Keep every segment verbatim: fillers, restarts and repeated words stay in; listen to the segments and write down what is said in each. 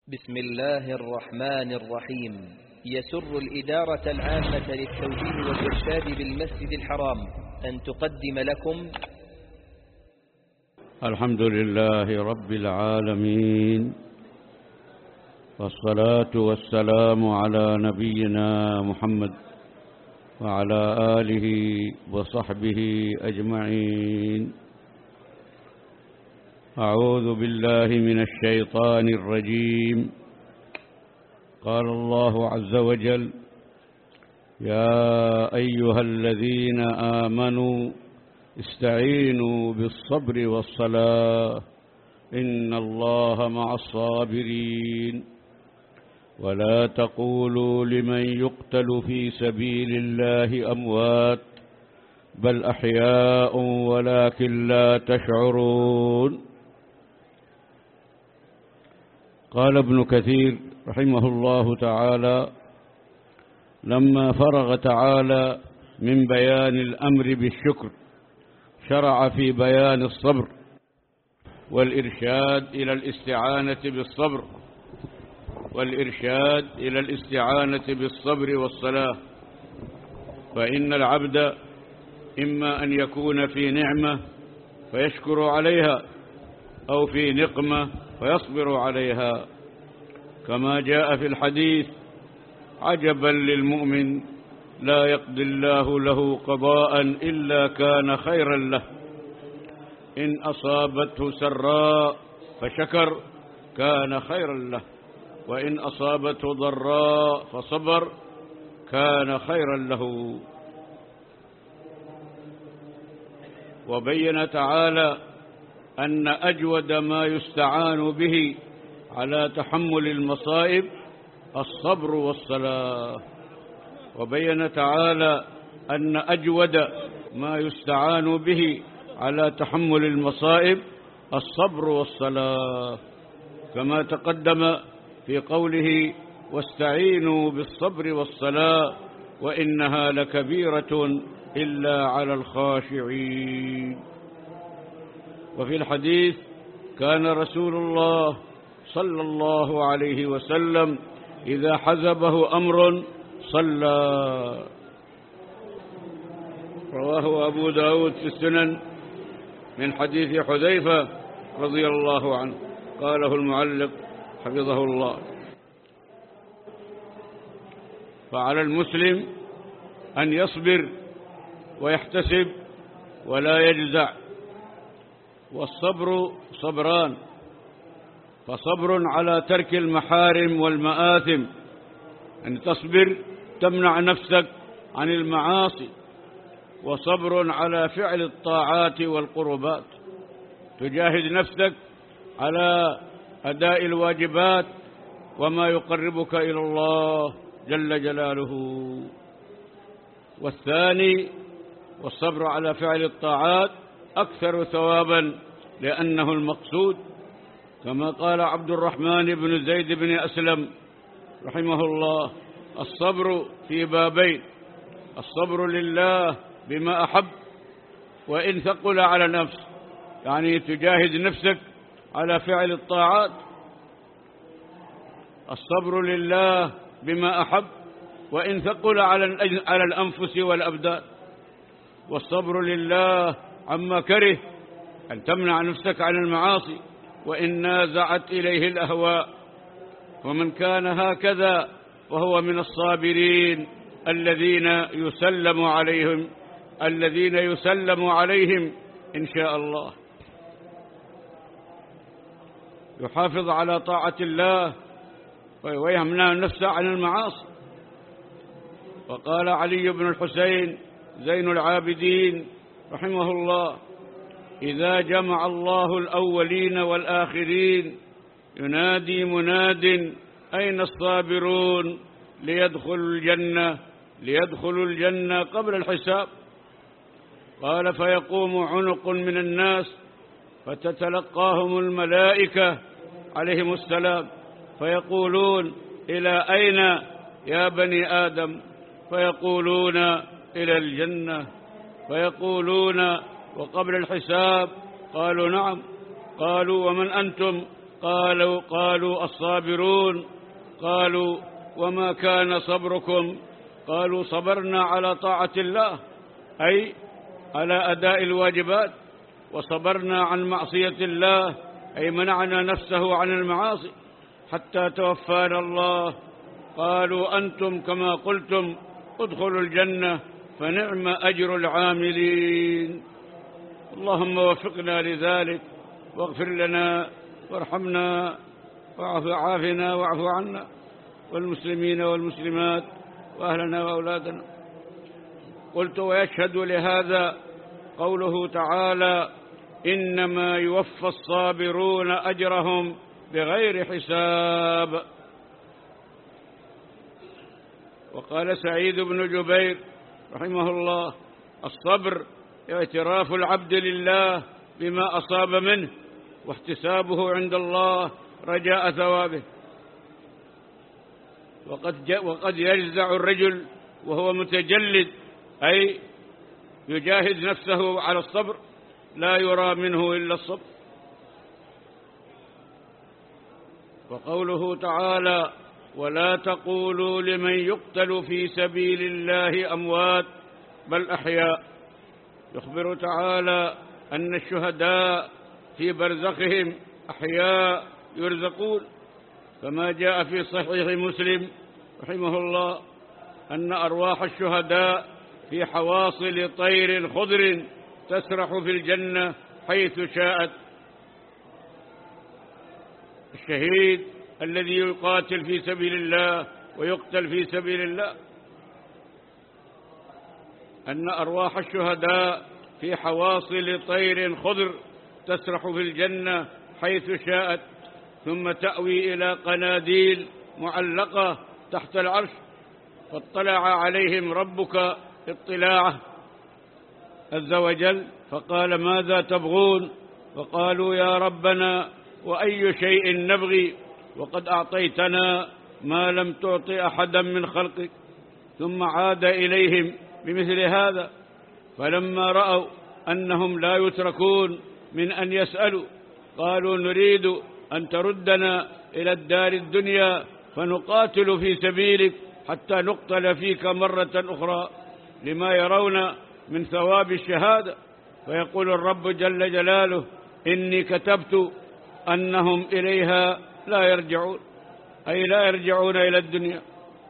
بسم الله الرحمن الرحيم. يسر الإدارة العامة للتوجيه والإرشاد بالمسجد الحرام أن تقدم لكم الحمد لله رب العالمين، والصلاة والسلام على نبينا محمد وعلى آله وصحبه أجمعين. أعوذ بالله من الشيطان الرجيم. قال الله عز وجل: يا أيها الذين آمنوا استعينوا بالصبر والصلاة إن الله مع الصابرين ولا تقولوا لمن يقتل في سبيل الله أموات بل أحياء ولكن لا تشعرون. قال ابن كثير رحمه الله تعالى: لما فرغ تعالى من بيان الأمر بالشكر شرع في بيان الصبر والإرشاد إلى الاستعانة بالصبر والإرشاد إلى الاستعانة بالصبر والصلاة. فإن العبد إما أن يكون في نعمة فيشكر عليها أو في نقمة فيصبر عليها، كما جاء في الحديث: عجبا للمؤمن لا يقضي الله له قضاء إلا كان خيرا له، إن أصابته سراء فشكر كان خيرا له، وإن أصابته ضراء فصبر كان خيرا له. وبين تعالى أن أجود ما يستعان به على تحمل المصائب الصبر والصلاة. وبين تعالى أن أجود ما يستعان به على تحمل المصائب الصبر والصلاة، كما تقدم في قوله: واستعينوا بالصبر والصلاة وإنها لكبيرة إلا على الخاشعين. وفي الحديث: كان رسول الله صلى الله عليه وسلم إذا حزبه أمر صلى. رواه أبو داود في السنن من حديث حذيفة رضي الله عنه، قاله المعلق حفظه الله. فعلى المسلم أن يصبر ويحتسب ولا يجزع. والصبر صبران: فصبر على ترك المحارم والمآثم، أن تصبر تمنع نفسك عن المعاصي، وصبر على فعل الطاعات والقربات، تجاهد نفسك على أداء الواجبات وما يقربك إلى الله جل جلاله. والثاني والصبر على فعل الطاعات أكثر ثوابا لأنه المقصود، كما قال عبد الرحمن بن زيد بن أسلم رحمه الله: الصبر في بابين: الصبر لله بما أحب وإن ثقل على النفس، يعني تجاهد نفسك على فعل الطاعات. الصبر لله بما أحب وإن ثقل على الأنفس والأبدان. والصبر لله عما كره، أن تمنع نفسك عن المعاصي وإن نازعت إليه الأهواء. ومن كان هكذا وهو من الصابرين الذين يسلم عليهم الذين يسلم عليهم إن شاء الله. يحافظ على طاعة الله ويمنع نفسه عن المعاصي. وقال علي بن الحسين زين العابدين رحمه الله: إذا جمع الله الأولين والآخرين ينادي مناد أين الصابرون ليدخلوا الجنة ليدخلوا الجنة قبل الحساب. قال: فيقوم عنق من الناس فتتلقاهم الملائكة عليهم السلام فيقولون: إلى أين يا بني آدم؟ فيقولون: إلى الجنة. فيقولون: وقبل الحساب؟ قالوا: نعم. قالوا: ومن أنتم؟ قالوا قالوا الصابرون. قالوا وما كان صبركم؟ قالوا صبرنا على طاعة الله، أي على أداء الواجبات، وصبرنا عن معصية الله، أي منعنا نفسه عن المعاصي حتى توفانا الله. قالوا أنتم كما قلتم ادخلوا الجنة فنعم أجر العاملين. اللهم وفقنا لذلك، واغفر لنا وارحمنا واعف عافنا واعف عنا والمسلمين والمسلمات وأهلنا وأولادنا. قلت ويشهد لهذا قوله تعالى إنما يوفى الصابرون أجرهم بغير حساب. وقال سعيد بن جبير رحمه الله الصبر اعتراف العبد لله بما أصاب منه واحتسابه عند الله رجاء ثوابه. وقد, وقد يجزع الرجل وهو متجلد، أي يجاهد نفسه على الصبر، لا يرى منه إلا الصبر. وقوله تعالى ولا تقولوا لمن يقتل في سبيل الله أموات بل أحياء. يخبر تعالى أن الشهداء في برزخهم أحياء يرزقون، كما جاء في صحيح مسلم رحمه الله أن أرواح الشهداء في حواصل طير خضر تسرح في الجنة حيث شاءت. الشهيد الذي يقاتل في سبيل الله ويقتل في سبيل الله، أن أرواح الشهداء في حواصل طير خضر تسرح في الجنة حيث شاءت، ثم تأوي إلى قناديل معلقة تحت العرش، فاطلع عليهم ربك اطلاعه عز وجل فقال ماذا تبغون؟ فقالوا يا ربنا وأي شيء نبغي وقد أعطيتنا ما لم تعط أحدا من خلقك. ثم عاد إليهم بمثل هذا، فلما رأوا أنهم لا يتركون من أن يسألوا قالوا نريد أن تردنا إلى الدار الدنيا فنقاتل في سبيلك حتى نقتل فيك مرة أخرى، لما يرون من ثواب الشهادة. فيقول الرب جل جلاله إني كتبت أنهم إليها لا يرجعون، أي لا يرجعون إلى الدنيا.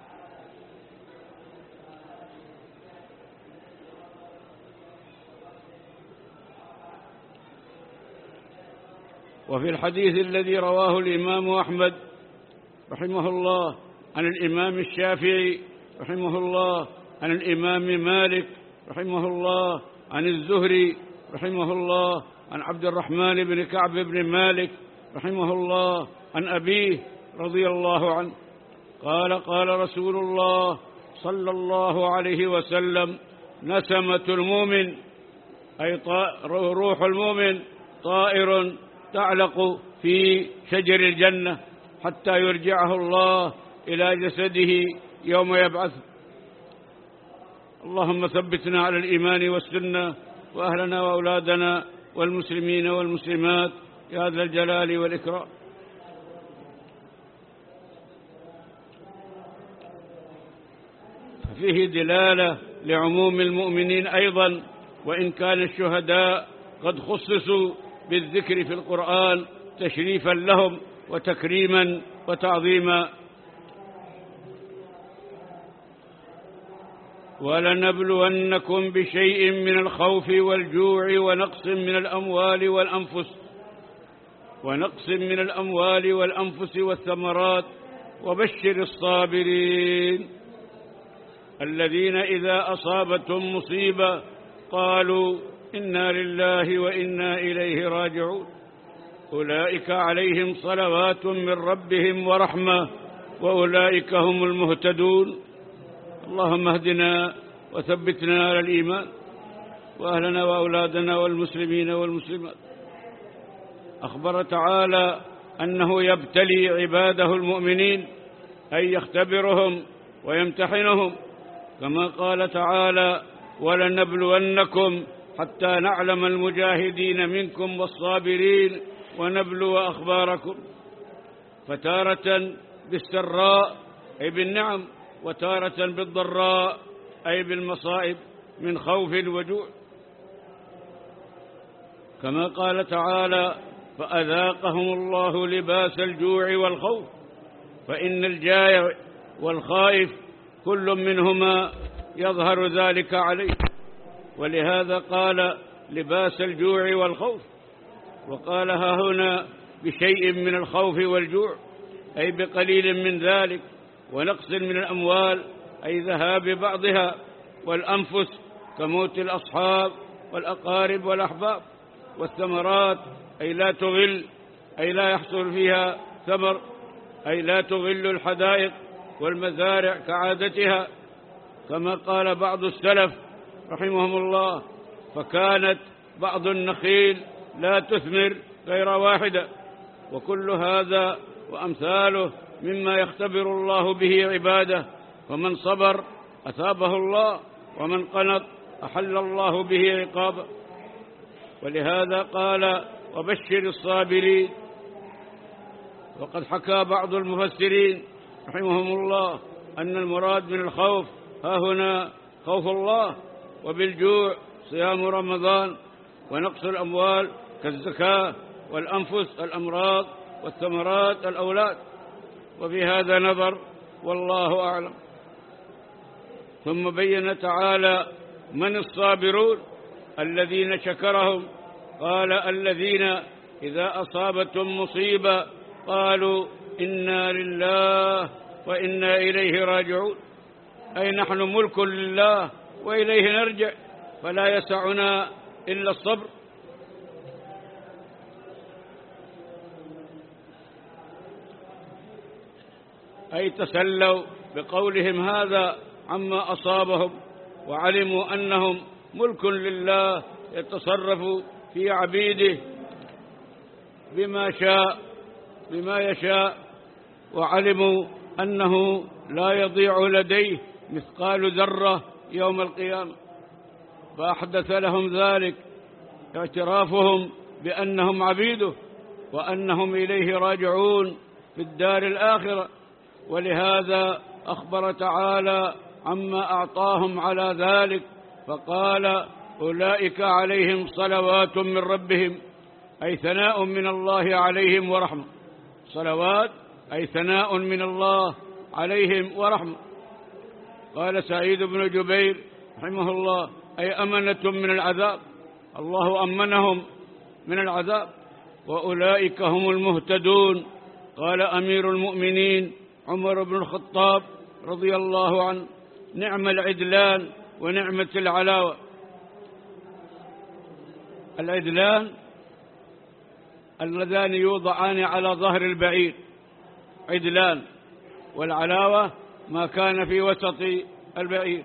وفي الحديث الذي رواه الإمام أحمد رحمه الله عن الإمام الشافعي رحمه الله عن الإمام مالك رحمه الله عن الزهري رحمه الله عن عبد الرحمن بن كعب بن مالك رحمه الله عن أبيه رضي الله عنه قال قال رسول الله صلى الله عليه وسلم نسمة المؤمن، أي روح المؤمن، طائر تعلق في شجر الجنة حتى يرجعه الله إلى جسده يوم يبعثه. اللهم ثبتنا على الإيمان والسنة وأهلنا وأولادنا والمسلمين والمسلمات يا ذا الجلال والإكرام. فيه دلالة لعموم المؤمنين أيضا، وإن كان الشهداء قد خصصوا بالذكر في القرآن تشريفا لهم وتكريما وتعظيما. ولنبلونكم بشيء من الخوف والجوع ونقص من الأموال والأنفس ونقص من الأموال والأنفس والثمرات وبشر الصابرين الذين إذا أصابتهم مصيبة قالوا إنا لله وإنا إليه راجعون أولئك عليهم صلوات من ربهم ورحمة وأولئك هم المهتدون. اللهم اهدنا وثبتنا على الإيمان وأهلنا وأولادنا والمسلمين والمسلمات. أخبر تعالى أنه يبتلي عباده المؤمنين، أي يختبرهم ويمتحنهم، كما قال تعالى ولنبلونكم حتى نعلم المجاهدين منكم والصابرين ونبلو أخباركم. فتارة بالسراء أي بالنعم، وتارة بالضراء أي بالمصائب من خوف وجوع، كما قال تعالى: فأذاقهم الله لباس الجوع والخوف، فإن الجائع والخائف كل منهما يظهر ذلك عليه، ولهذا قال لباس الجوع والخوف، وقالها هنا بشيء من الخوف والجوع أي بقليل من ذلك، ونقص من الأموال أي ذهاب بعضها، والأنفس كموت الأصحاب والأقارب والأحباب، والثمرات أي لا تغل أي لا يحصل فيها ثمر، أي لا تغل الحدائق والمزارع كعادتها، كما قال بعض السلف رحمهم الله: فكانت بعض النخيل لا تثمر غير واحدة. وكل هذا وأمثاله مما يختبر الله به عباده، فمن صبر أثابه الله، ومن قنط أحل الله به عقابه. ولهذا قال: وبشر الصابرين. وقد حكى بعض المفسرين رحمهم الله أن المراد من الخوف ها هنا خوف الله، وبالجوع صيام رمضان، ونقص الأموال كالزكاة، والأنفس الأمراض، والثمرات الأولاد. وفي هذا نظر والله أعلم. ثم بين تعالى من الصابرون الذين شكرهم، قال: الذين إذا أصابتهم مصيبة قالوا إنا لله وإنا إليه راجعون، أي نحن ملك لله وإليه نرجع، فلا يسعنا إلا الصبر. أي تسلوا بقولهم هذا عما أصابهم، وعلموا أنهم ملك لله يتصرف في عبيده بما شاء بما يشاء، وعلموا أنه لا يضيع لديه مثقال ذرة يوم القيامة، فأحدث لهم ذلك اعترافهم بأنهم عبيده وأنهم إليه راجعون في الدار الآخرة. ولهذا أخبر تعالى عما أعطاهم على ذلك، فقال: أولئك عليهم صلوات من ربهم، أي ثناء من الله عليهم ورحمة. صلوات أي ثناء من الله عليهم ورحمة. قال سعيد بن جبير رحمه الله: أي أمنة من العذاب، الله أمنهم من العذاب، وأولئك هم المهتدون. قال أمير المؤمنين عمر بن الخطاب رضي الله عنه: نعم العدلان ونعمة العلاوة. العدلان اللذان يوضعان على ظهر البعير، عدلان، والعلاوة ما كان في وسط البعير.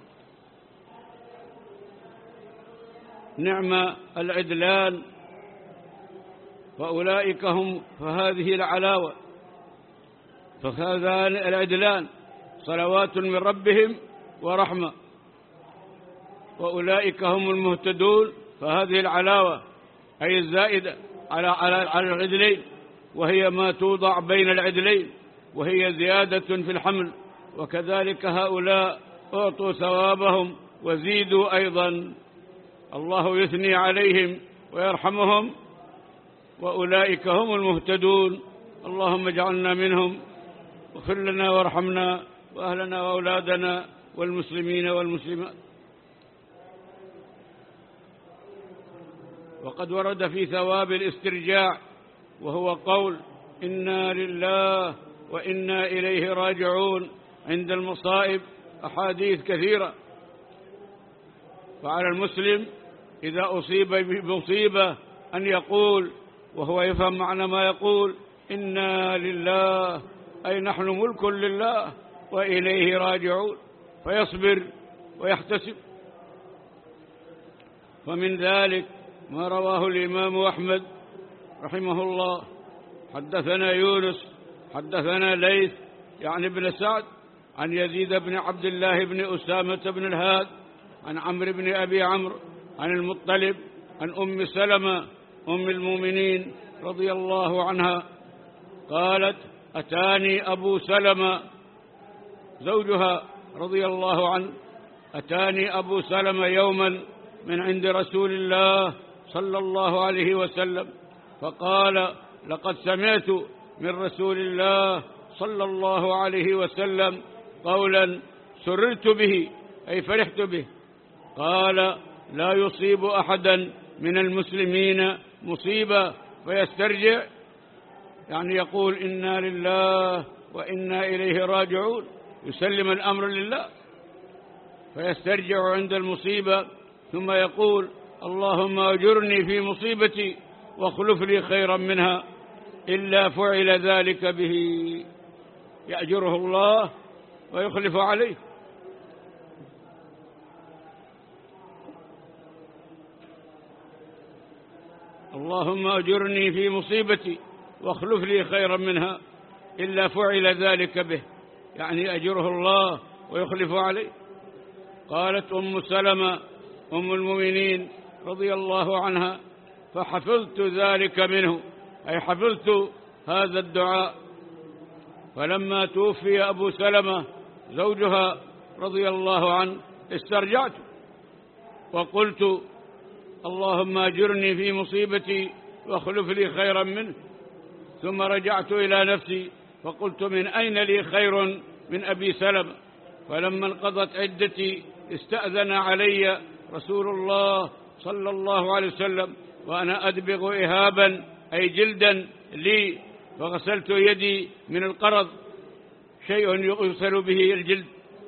نعم العدلان، فأولئك هم فهذه العلاوة، فهذان العدلان صلوات من ربهم ورحمة، وأولئك هم المهتدون، فهذه العلاوة أي الزائدة على على العدلين، وهي ما توضع بين العدلين، وهي زيادة في الحمل. وكذلك هؤلاء أعطوا ثوابهم وزيدوا أيضا، الله يثني عليهم ويرحمهم، وأولئك هم المهتدون. اللهم اجعلنا منهم، واغفر لنا وارحمنا وأهلنا وأولادنا والمسلمين والمسلمات. وقد ورد في ثواب الاسترجاع، وهو قول إنا لله وإنا إليه راجعون، عند المصائب أحاديث كثيرة. فعلى المسلم إذا أصيب بمصيبة أن يقول، وهو يفهم معنى ما يقول: إنا لله، أي نحن ملك لله وإليه راجعون، فيصبر ويحتسب. فمن ذلك ما رواه الإمام أحمد رحمه الله: حدثنا يونس حدثنا ليث يعني ابن سعد عن يزيد بن عبد الله بن أسامة بن الهاد عن عمرو بن أبي عمرو عن المطلب عن أم سلمة أم المؤمنين رضي الله عنها قالت: أتاني أبو سلمة زوجها رضي الله عنه، أتاني أبو سلمة يوما من عند رسول الله صلى الله عليه وسلم فقال: لقد سمعت من رسول الله صلى الله عليه وسلم قولا سررت به، أي فرحت به. قال: لا يصيب أحدا من المسلمين مصيبة فيسترجع، يعني يقول إنا لله وإنا إليه راجعون، يسلم الأمر لله، فيسترجع عند المصيبة ثم يقول: اللهم أجرني في مصيبتي واخلف لي خيرا منها، إلا فعل ذلك به، يأجره الله ويخلف عليه. اللهم أجرني في مصيبتي واخلف لي خيرا منها إلا فعل ذلك به، يعني أجره الله ويخلف عليه. قالت أم سلمة أم المؤمنين رضي الله عنها: فحفظت ذلك منه، أي حفظت هذا الدعاء. فلما توفي أبو سلمة زوجها رضي الله عنه استرجعت وقلت: اللهم أجرني في مصيبتي واخلف لي خيرا منه. ثم رجعت إلى نفسي فقلت: من أين لي خير من أبي سلمة؟ فلما انقضت عدتي استأذن علي رسول الله صلى الله عليه وسلم وأنا أدبغ إهابا، أي جلدا لي، فغسلت يدي من القرض، شيء يغسل به الجلد،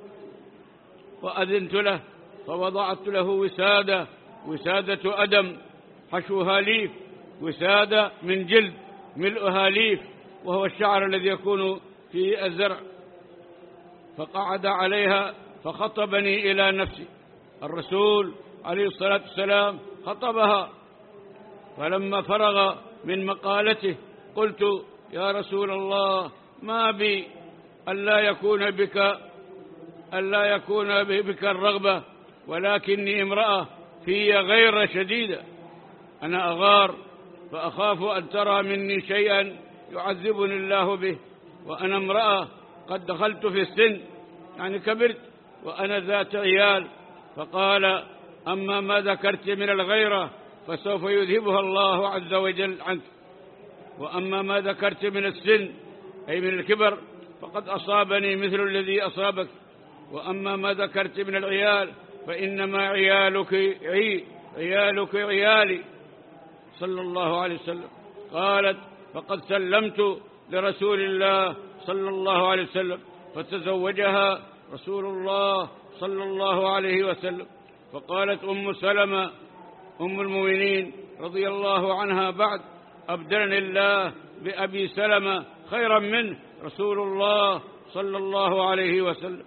وأذنت له فوضعت له وسادة، وسادة أدم حشوها ليف، وسادة من جلد ملؤها ليف، وهو الشعر الذي يكون في الزرع. فقعد عليها فخطبني إلى نفسي. الرسول عليه الصلاة والسلام خطبها. فلما فرغ من مقالته قلت: يا رسول الله، ما بي ألا يكون بك ألا يكون بك الرغبة، ولكني امرأة في غير شديدة، أنا أغار فأخاف أن ترى مني شيئا يعذبني الله به، وأنا امرأة قد دخلت في السن، يعني كبرت، وأنا ذات عيال. فقال: أما ما ذكرت من الغيرة فسوف يذهبها الله عز وجل عنك، وأما ما ذكرت من السن أي من الكبر فقد أصابني مثل الذي أصابك، وأما ما ذكرت من العيال فإنما عيالك عي عيالك عيالي، صلى الله عليه وسلم. قالت: فقد سلمت لرسول الله صلى الله عليه وسلم، فتزوجها رسول الله صلى الله عليه وسلم. فقالت أم سلمة أم المؤمنين رضي الله عنها بعد: أبدلني الله بأبي سلمة خيرا منه رسول الله صلى الله عليه وسلم.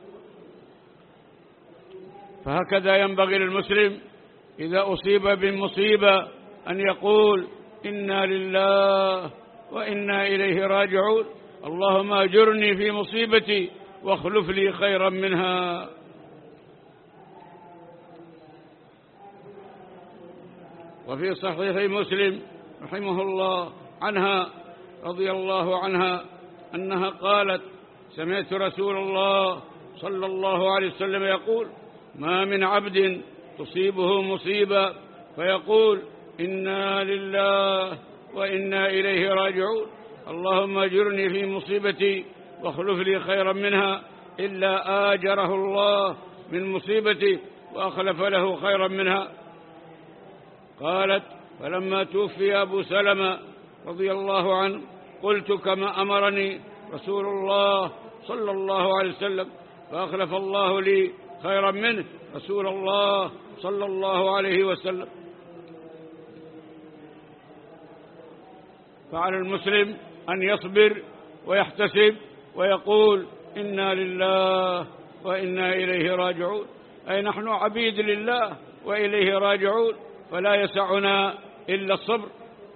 فهكذا ينبغي للمسلم إذا أصيب بالمصيبة أن يقول: إنا لله وإنا إليه راجعون، اللهم أجرني في مصيبتي واخلف لي خيرا منها. وفي صحيح مسلم رحمه الله عنها رضي الله عنها أنها قالت: سمعت رسول الله صلى الله عليه وسلم يقول: ما من عبد تصيبه مصيبة فيقول: إنا لله وإنا إليه راجعون، اللهم أجرني في مصيبتي واخلف لي خيرا منها، إلا آجره الله من مصيبتي وأخلف له خيرا منها. قالت: فلما توفي أبو سلمة رضي الله عنه قلت كما أمرني رسول الله صلى الله عليه وسلم، فأخلف الله لي خيرا منه رسول الله صلى الله عليه وسلم. فعلى المسلم أن يصبر ويحتسب ويقول: إنا لله وإنا إليه راجعون، أي نحن عبيد لله وإليه راجعون، فلا يسعنا إلا الصبر.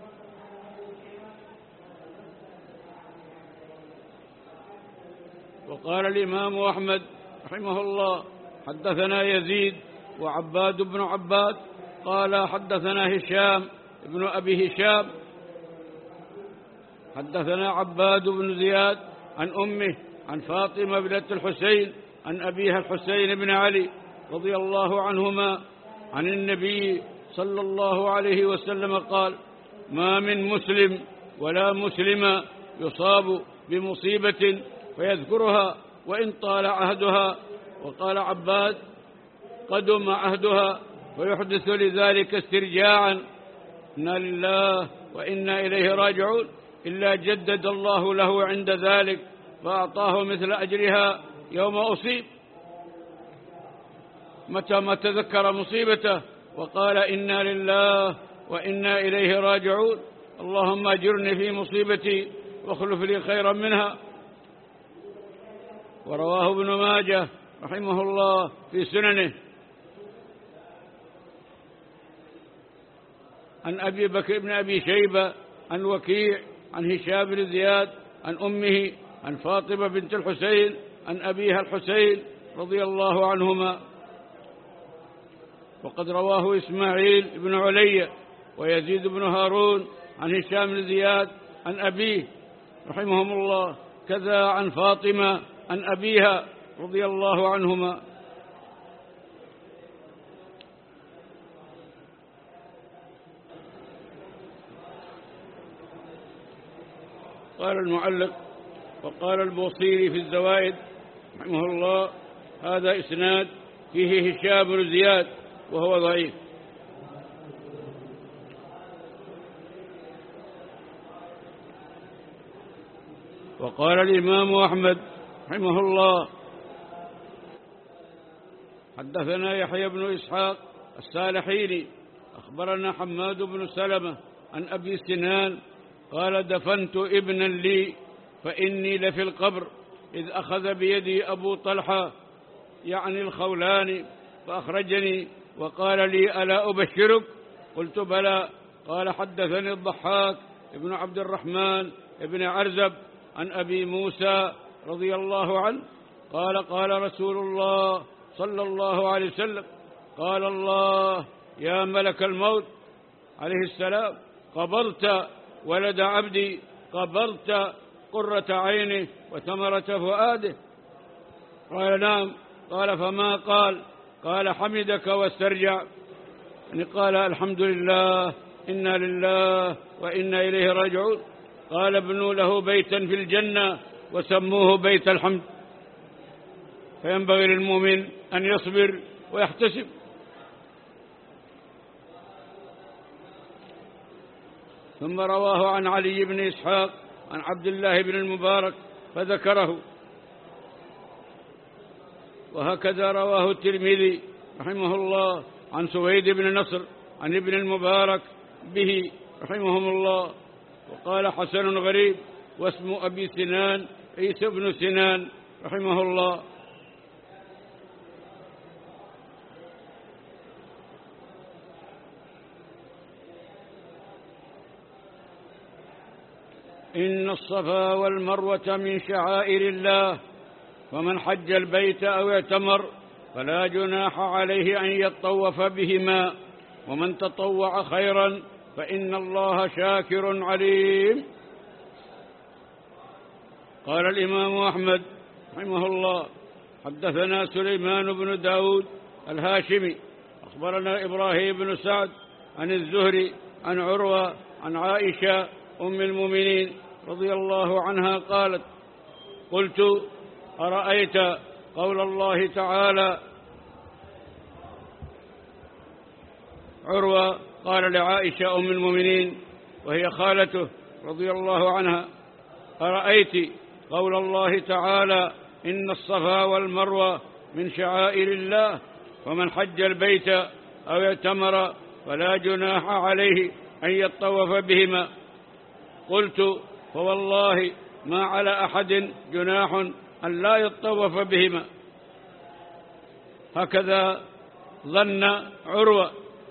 وقال الإمام أحمد رحمه الله: حدثنا يزيد وعباد بن عباد قال حدثنا هشام ابن أبي هشام حدثنا عباد بن زياد عن أمه عن فاطمة بنت الحسين عن أبيها الحسين بن علي رضي الله عنهما عن النبي صلى الله عليه وسلم قال: ما من مسلم ولا مسلمة يصاب بمصيبة فيذكرها وإن طال عهدها. وقال عباد: قدم عهدها فيحدث لذلك استرجاعا، إنا لله وإنا إليه راجعون، إلا جدد الله له عند ذلك فأعطاه مثل أجرها يوم أصيب. متى ما تذكر مصيبته وقال: إنا لله وإنا إليه راجعون، اللهم أجرني في مصيبتي واخلف لي خيرا منها. ورواه ابن ماجه رحمه الله في سننه عن أبي بكر بن أبي شيبة عن وكيع عن هشام بن زياد عن أمه عن فاطمة بنت الحسين عن أبيها الحسين رضي الله عنهما. وقد رواه إسماعيل بن علي ويزيد بن هارون عن هشام بن زياد عن أبيه رحمهم الله، كذا عن فاطمة عن أبيها رضي الله عنهما. قال المعلق: وقال البوصيري في الزوائد رحمه الله: هذا إسناد فيه هشام بن زياد وهو ضعيف. وقال الإمام أحمد رحمه الله: حدثنا يحيى بن إسحاق السالحيني أخبرنا حماد بن سلمة عن أبي سنان قال: دفنت ابنا لي فإني لفي القبر إذ أخذ بيدي أبو طلحة يعني الخولاني فأخرجني وقال لي: ألا أبشرك؟ قلت: بلى. قال: حدثني الضحاك ابن عبد الرحمن ابن عرزب عن أبي موسى رضي الله عنه قال: قال رسول الله صلى الله عليه وسلم: قال الله: يا ملك الموت عليه السلام، قبضت ولد عبدي، قبضت قرة عينه وثمرة فؤاده. قال: نعم. قال: فما قال؟ قال: حمدك واسترجع، يعني قال: الحمد لله، إنا لله وإنا إليه راجعون. قال: ابنوا له بيتا في الجنة وسموه بيت الحمد. فينبغي للمؤمن أن يصبر ويحتسب. ثم رواه عن علي بن إسحاق عن عبد الله بن المبارك فذكره. وهكذا رواه الترمذي رحمه الله عن سويد بن نصر عن ابن المبارك به رحمهم الله. وقال: حسن غريب، واسم أبي سنان عيسى بن سنان رحمه الله. إن الصفا والمروة من شعائر الله، ومن حج البيت أو اعتمر فلا جناح عليه أن يطوف بهما، ومن تطوع خيرا فإن الله شاكر عليم. قال الإمام أحمد رحمه الله: حدثنا سليمان بن داود الهاشمي أخبرنا إبراهيم بن سعد عن الزهري عن عروة عن عائشة أم المؤمنين رضي الله عنها قالت: قلت: أرأيت قول الله تعالى؟ عروة قال لعائشة أم المؤمنين وهي خالته رضي الله عنها: أرأيت قول الله تعالى: إن الصفا والمروة من شعائر الله، ومن حج البيت أو اعتمر فلا جناح عليه أن يطوف بهما. قلت: فوالله ما على أحد جناح أن لا يطوف بهما. هكذا ظن عروة.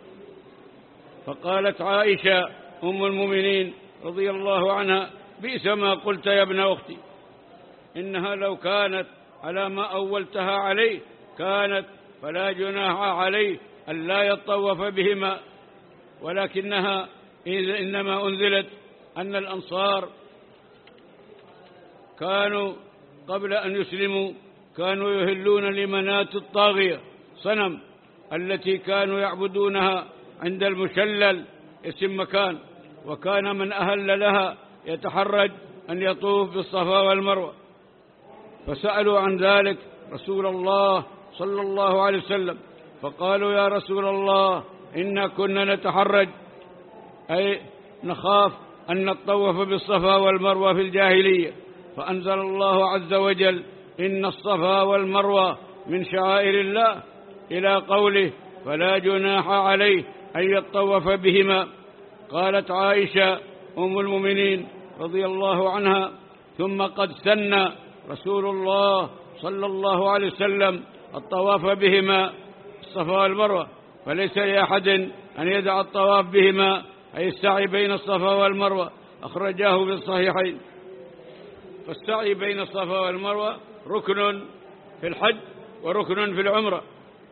فقالت عائشة أم المؤمنين رضي الله عنها: بئس ما قلت يا ابن أختي، إنها لو كانت على ما أولتها عليه كانت فلا جناح عليه أن لا يطوف بهما، ولكنها إنما أنزلت أن الأنصار كانوا قبل أن يسلموا كانوا يهلون لمنات الطاغية صنم التي كانوا يعبدونها عند المشلل اسم مكان، وكان من أهل لها يتحرج أن يطوف بالصفا والمروة، فسألوا عن ذلك رسول الله صلى الله عليه وسلم فقالوا يا رسول الله إنا كنا نتحرج، أي نخاف أن نطوف بالصفا والمروة في الجاهلية، فأنزل الله عز وجل إن الصفا والمروة من شعائر الله إلى قوله فلا جناح عليه أن يطوف بهما. قالت عائشة أم المؤمنين رضي الله عنها ثم قد سن رسول الله صلى الله عليه وسلم الطواف بهما الصفا والمروة، فليس لأحد أن يدع الطواف بهما أي السعي بين الصفا والمروة، أخرجاه في الصحيحين. فالسعي بين الصفا والمروة ركن في الحج وركن في العمرة،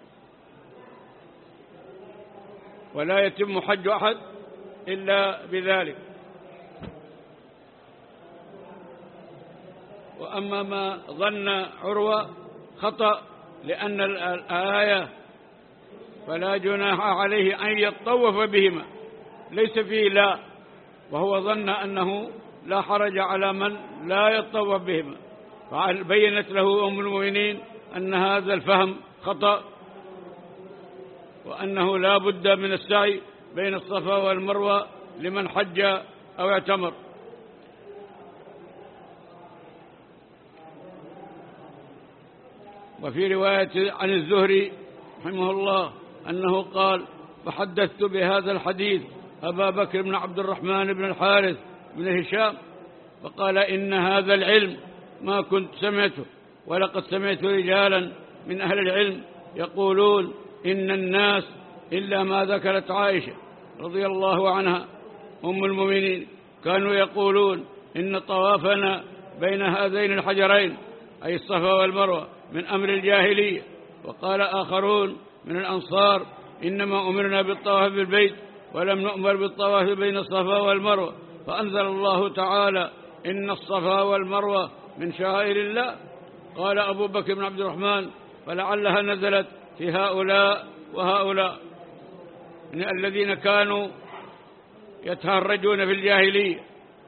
ولا يتم حج أحد إلا بذلك. وأما ما ظن عروة خطأ، لأن الآية فلا جناح عليه أن يطوف بهما ليس فيه لا، وهو ظن أنه لا حرج على من لا يطوف بهما، فبينت له أم المؤمنين أن هذا الفهم خطأ، وأنه لا بد من السعي بين الصفا والمروة لمن حج أو اعتمر. وفي رواية عن الزهري رحمه الله أنه قال فحدثت بهذا الحديث أبا بكر بن عبد الرحمن بن الحارث بن هشام فقال إن هذا العلم ما كنت سمعته، ولقد سمعت رجالا من أهل العلم يقولون إن الناس إلا ما ذكرت عائشة رضي الله عنها أم المؤمنين كانوا يقولون إن طوافنا بين هذين الحجرين أي الصفا والمروة من أمر الجاهلية. وقال آخرون من الأنصار إنما أمرنا بالطواف بالبيت ولم نؤمر بالطواف بين الصفا والمروة، فأنزل الله تعالى إن الصفا والمروة من شعائر الله. قال أبو بكر بن عبد الرحمن فلعلها نزلت في هؤلاء وهؤلاء، يعني الذين كانوا يتهرجون في الجاهلية،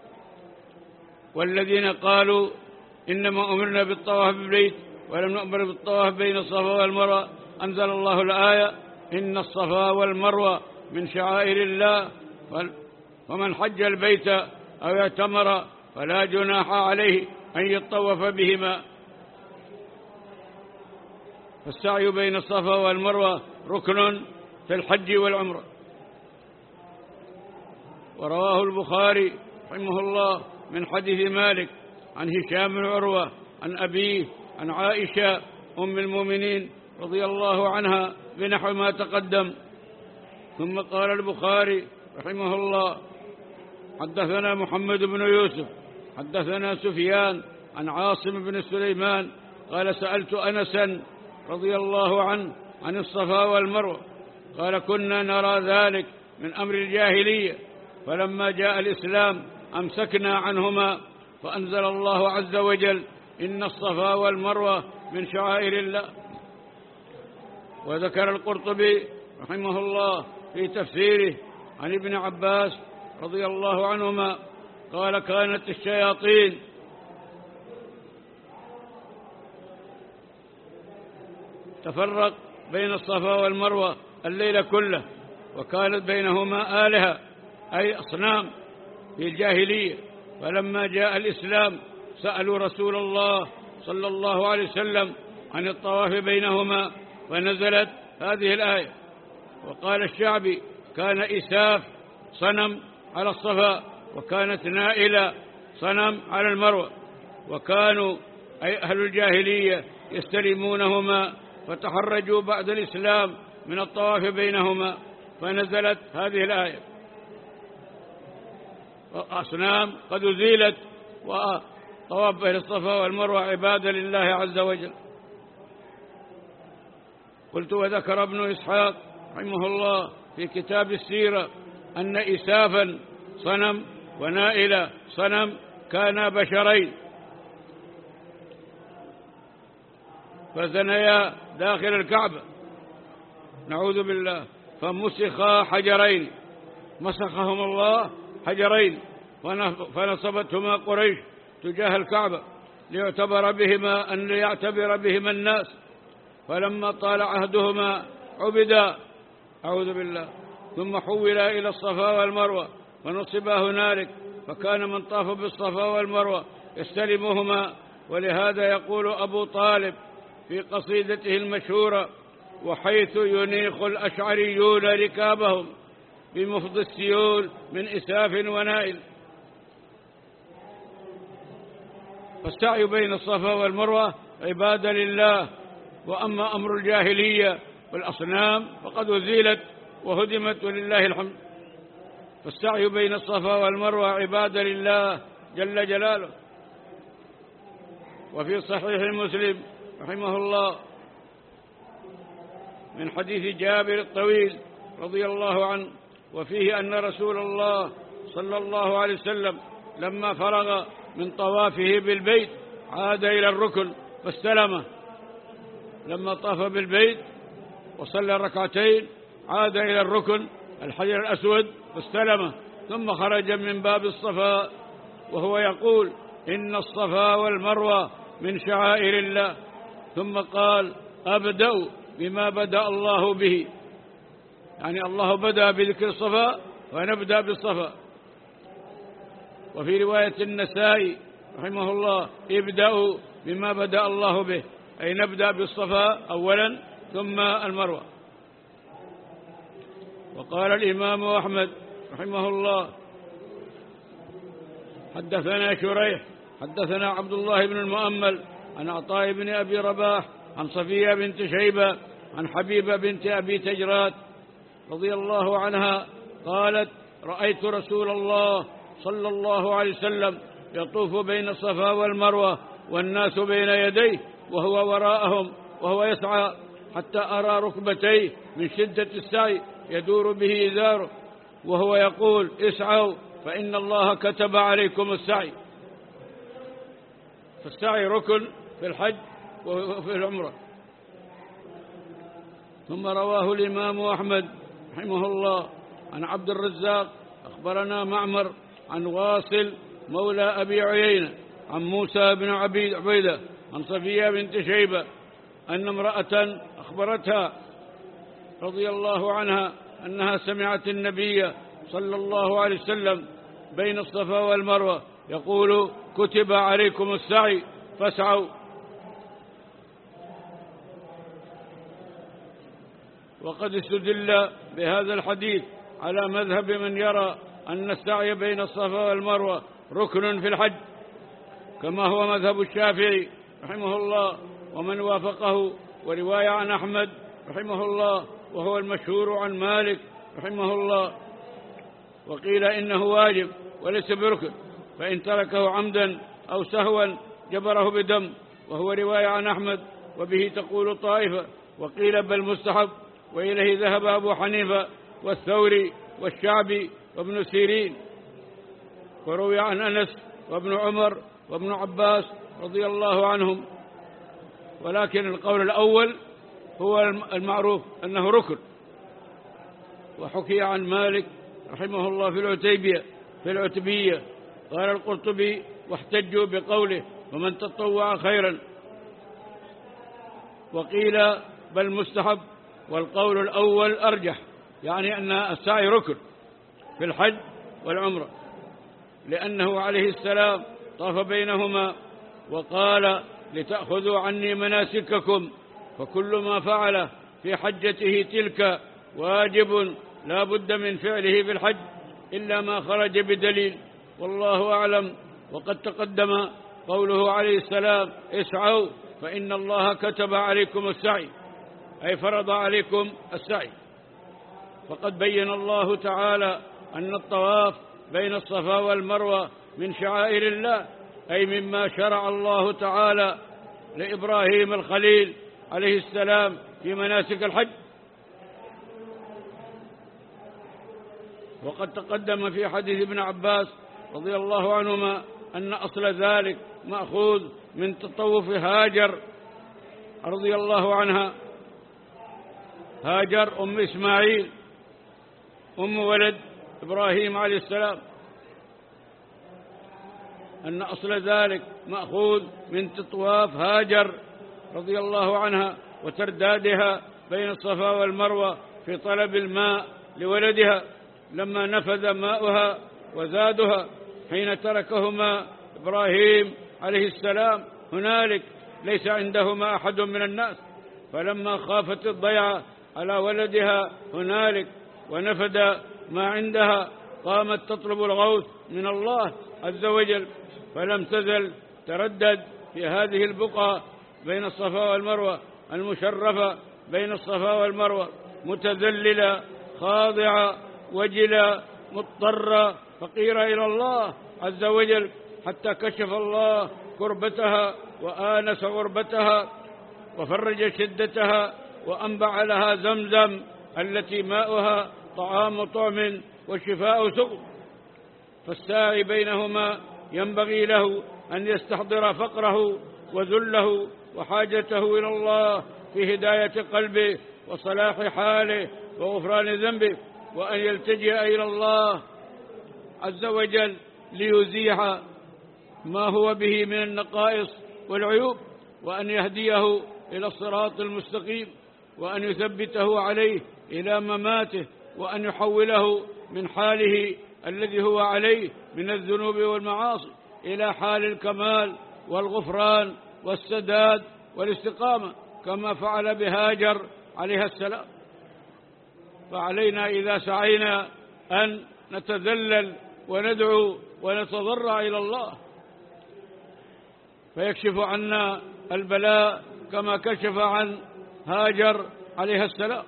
والذين قالوا إنما أمرنا بالطواف بالبيت ولم نؤمر بالطواف بين الصفا والمروة، أنزل الله الآية إن الصفا والمروة من شعائر الله، ومن حج البيت أو اعتمر فلا جناح عليه أن يطوف بهما. فالسعي بين الصفا والمروة ركن في الحج والعمرة. ورواه البخاري رحمه الله من حديث مالك عن هشام بن عروة عن أبيه عن عائشة أم المؤمنين رضي الله عنها بنحو ما تقدم. ثم قال البخاري رحمه الله حدثنا محمد بن يوسف حدثنا سفيان عن عاصم بن سليمان قال سألت أنسا رضي الله عنه عن الصفا والمروة قال كنا نرى ذلك من أمر الجاهلية، فلما جاء الإسلام أمسكنا عنهما، فأنزل الله عز وجل إن الصفا والمروة من شعائر الله. وذكر القرطبي رحمه الله في تفسيره عن ابن عباس رضي الله عنهما قال كانت الشياطين تفرق بين الصفا والمروة الليل كله، وكانت بينهما آلهة أي أصنام في الجاهلية، فلما جاء الإسلام سألوا رسول الله صلى الله عليه وسلم عن الطواف بينهما، فنزلت هذه الآية. وقال الشعبي كان إساف صنم على الصفا، وكانت نائلة صنم على المروة، وكانوا أي أهل الجاهلية يستلمونهما، فتحرجوا بعد الإسلام من الطواف بينهما، فنزلت هذه الآية. أصنام قد أزيلت وطواف بين الصفا والمروة عبادة لله عز وجل. قلت وذكر ابن إسحاق رحمه الله في كتاب السيرة أن إسافا صنم ونائلة صنم كانا بشرين، فزنيا داخل الكعبة، نعوذ بالله، فمسخا حجرين، مسخهم الله حجرين فنصبتهما قريش تجاه الكعبة ليعتبر بهما أن ليعتبر بهما الناس، فلما طال عهدهما عبدا، أعوذ بالله، ثم حولا إلى الصفا والمروة فنصبا هنالك، فكان من طاف بالصفا والمروة يستلمهما. ولهذا يقول أبو طالب في قصيدته المشهورة: وحيث ينيخ الأشعريون ركابهم بمفض السيول من إساف ونائل. فالسعي بين الصفا والمروة عبادة لله، وأما أمر الجاهلية والأصنام فقد أزيلت وهدمت ولله الحمد. فالسعي بين الصفا والمروة عبادة لله جل جلاله. وفي صحيح مسلم رحمه الله من حديث جابر الطويل رضي الله عنه، وفيه أن رسول الله صلى الله عليه وسلم لما فرغ من طوافه بالبيت عاد إلى الركن فاستلمه. لما طاف بالبيت وصلى ركعتين عاد إلى الركن الحجر الأسود فاستلمه، ثم خرج من باب الصفا وهو يقول: إن الصفا والمروة من شعائر الله. ثم قال: أبدأ بما بدأ الله به، يعني الله بدأ بذكر الصفا ونبدأ بالصفا. وفي رواية النسائي رحمه الله: ابدأوا بما بدأ الله به، أي نبدأ بالصفا أولا ثم المروة. وقال الإمام أحمد رحمه الله: حدثنا شريح حدثنا عبد الله بن المؤمل عن عطاء بن أبي رباح عن صفية بنت شيبة عن حبيبة بنت أبي تجرات رضي الله عنها قالت: رأيت رسول الله صلى الله عليه وسلم يطوف بين الصفا والمروة والناس بين يديه وهو وراءهم وهو يسعى، حتى أرى ركبتيه من شدة السعي يدور به إزاره، وهو يقول: اسعوا فإن الله كتب عليكم السعي. فالسعي ركن في الحج وفي العمرة. ثم رواه الإمام أحمد رحمه الله عن عبد الرزاق أخبرنا معمر عن واصل مولى أبي عيينة عن موسى بن عبيدة عن صفية بنت شيبة أن امرأة أخبرتها رضي الله عنها أنها سمعت النبي صلى الله عليه وسلم بين الصفا والمروة يقول: كتب عليكم السعي فاسعوا. وقد استدل بهذا الحديث على مذهب من يرى أن السعي بين الصفا والمروة ركن في الحج، كما هو مذهب الشافعي رحمه الله ومن وافقه، ورواية عن أحمد رحمه الله وهو المشهور عن مالك رحمه الله. وقيل إنه واجب وليس بركن، فإن تركه عمدا أو سهوا جبره بدم، وهو رواية عن أحمد وبه تقول طائفة. وقيل بل مستحب، وإليه ذهب أبو حنيفة والثوري والشعبي وابن سيرين. وروي عن أنس وابن عمر وابن عباس رضي الله عنهم، ولكن القول الأول هو المعروف أنه ركن. وحكي عن مالك رحمه الله في العتيبية في العتبية قال القرطبي: واحتجوا بقوله: ومن تطوع خيرا. وقيل بل مستحب، والقول الأول أرجح، يعني أن السعي ركن في الحج والعمرة، لأنه عليه السلام طاف بينهما وقال: لتأخذوا عني مناسككم، فكل ما فعل في حجته تلك واجب لا بد من فعله في الحج إلا ما خرج بدليل، والله أعلم. وقد تقدم قوله عليه السلام: اسعوا فإن الله كتب عليكم السعي، أي فرض عليكم السعي. فقد بين الله تعالى أن الطواف بين الصفا والمروة من شعائر الله، أي مما شرع الله تعالى لإبراهيم الخليل عليه السلام في مناسك الحج. وقد تقدم في حديث ابن عباس رضي الله عنهما أن أصل ذلك مأخوذ من تطوف هاجر رضي الله عنها، هاجر أم إسماعيل أم ولد إبراهيم عليه السلام، أن أصل ذلك مأخوذ من تطواف هاجر رضي الله عنها وتردادها بين الصفا والمروة في طلب الماء لولدها، لما نفذ ماؤها وزادها حين تركهما إبراهيم عليه السلام هنالك ليس عندهما أحد من الناس، فلما خافت الضيعة على ولدها هنالك ونفد ما عندها قامت تطلب الغوث من الله عز وجل، فلم تزل تردد في هذه البقعة بين الصفا والمروة المشرفة بين الصفا والمروة، متذللة خاضعة وجلة مضطرة فقيرة إلى الله عز وجل، حتى كشف الله كربتها وآنس غربتها وفرج شدتها وأنبع لها زمزم التي ماؤها طعام طعم وشفاء سقم. فالساعي بينهما ينبغي له أن يستحضر فقره وذله وحاجته إلى الله في هداية قلبه وصلاح حاله وغفران ذنبه، وأن يلتجئ إلى الله عز وجل ليزيح ما هو به من النقائص والعيوب، وأن يهديه إلى الصراط المستقيم، وأن يثبته عليه إلى مماته، وأن يحوله من حاله الذي هو عليه من الذنوب والمعاصي إلى حال الكمال والغفران والسداد والاستقامة كما فعل بهاجر عليها السلام. فعلينا إذا سعينا أن نتذلل وندعو ونتضرع إلى الله فيكشف عنا البلاء كما كشف عن هاجر عليها السلام.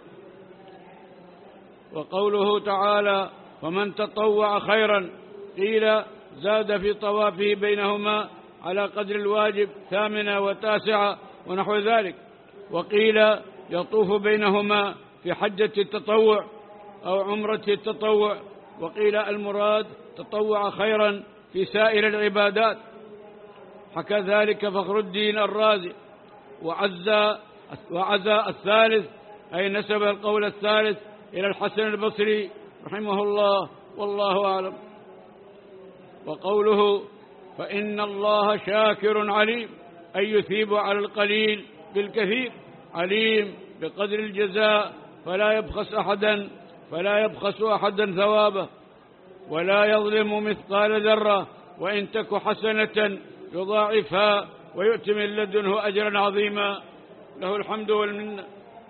وقوله تعالى: ومن تطوع خيرا، قيل زاد في طوافه بينهما على قدر الواجب ثامنة وتاسعة ونحو ذلك، وقيل يطوف بينهما في حجة التطوع أو عمرة التطوع، وقيل المراد تطوع خيرا في سائر العبادات. حكى ذلك فخر الدين الرازي. وعزى وعزى الثالث أي نسب القول الثالث إلى الحسن البصري رحمه الله والله أعلم. وقوله: فإن الله شاكر عليم، أي يثيب على القليل بالكثير، عليم بقدر الجزاء، فلا يبخس أحدا فلا يبخس أحدا ثوابه، ولا يظلم مثقال ذرة، وإن تك حسنة يضاعفها ويؤتي من لدنه أجرا عظيما، له الحمد والمنة.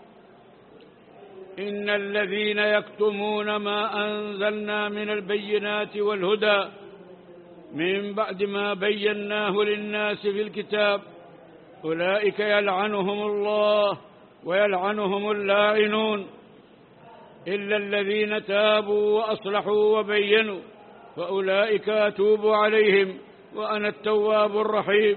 إن الذين يكتمون ما أنزلنا من البينات والهدى من بعد ما بيناه للناس في الكتاب أولئك يلعنهم الله ويلعنهم اللاعنون إلا الذين تابوا وأصلحوا وبينوا فأولئك أتوب عليهم وأنا التواب الرحيم.